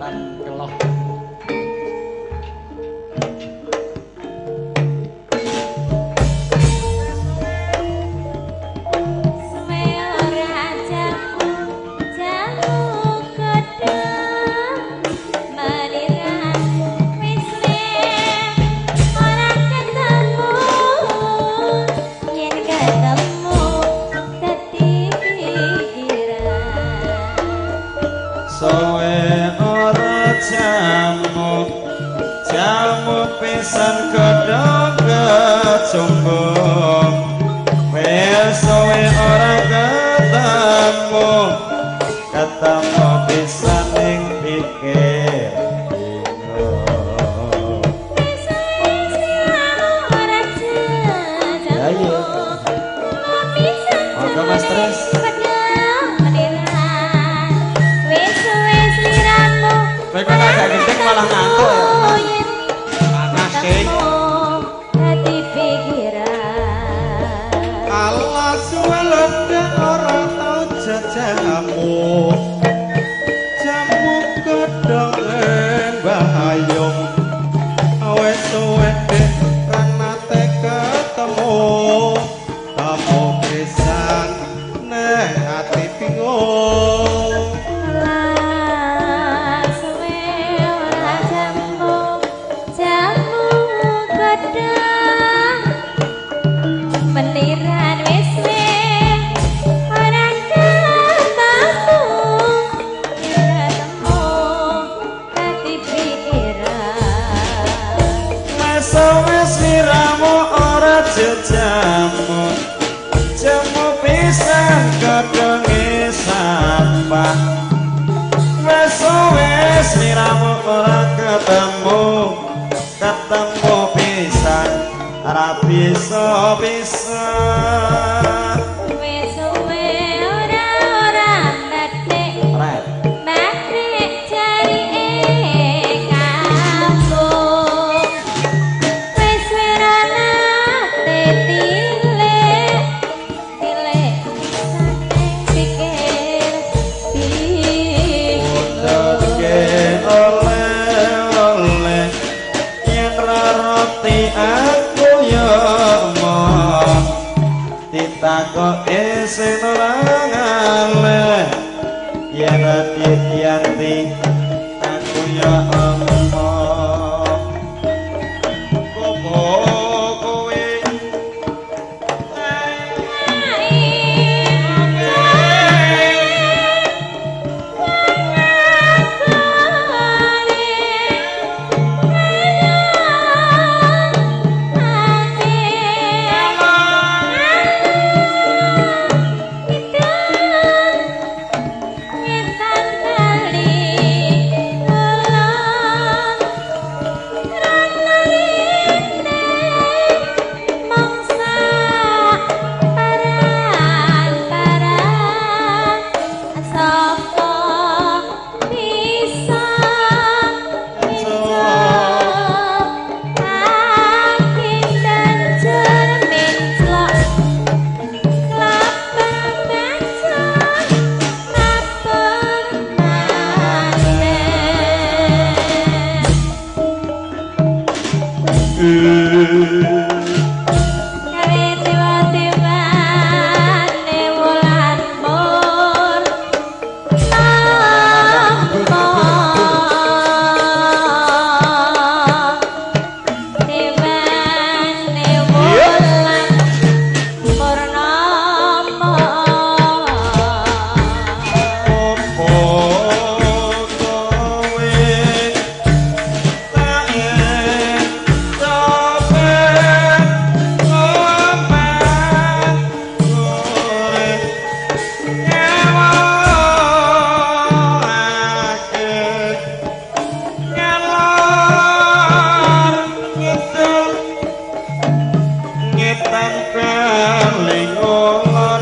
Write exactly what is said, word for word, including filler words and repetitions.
lan keloh. Pisan kedok kecumbung wes suwe ora ketemu ketemu pisan ning pikir bingung ya iya monggo Mas Tris kowe kok agak gendeng malah ngantuk ya hati pikiran Allah suwelede ora tau jajamu jamu godhong bahayung wis suwe kan nate ketemu kamu pisan nek hati bingung meniran wis wis ora ketemu ketemu hati pikiran wis wis liramu ora jejamu jamu pisan godhonge sampah wis wis liramu ora ketemu ketemu pisan ora bisa bisa wis suwe ora ora batik batik cari kampung wis ora nate tilik tilik sate pikir bingung oleh oleh yen roti aku ya emoh ditakoki sing ora ngaleh yen ati-ati aku ya emoh kopo kowe Tan paling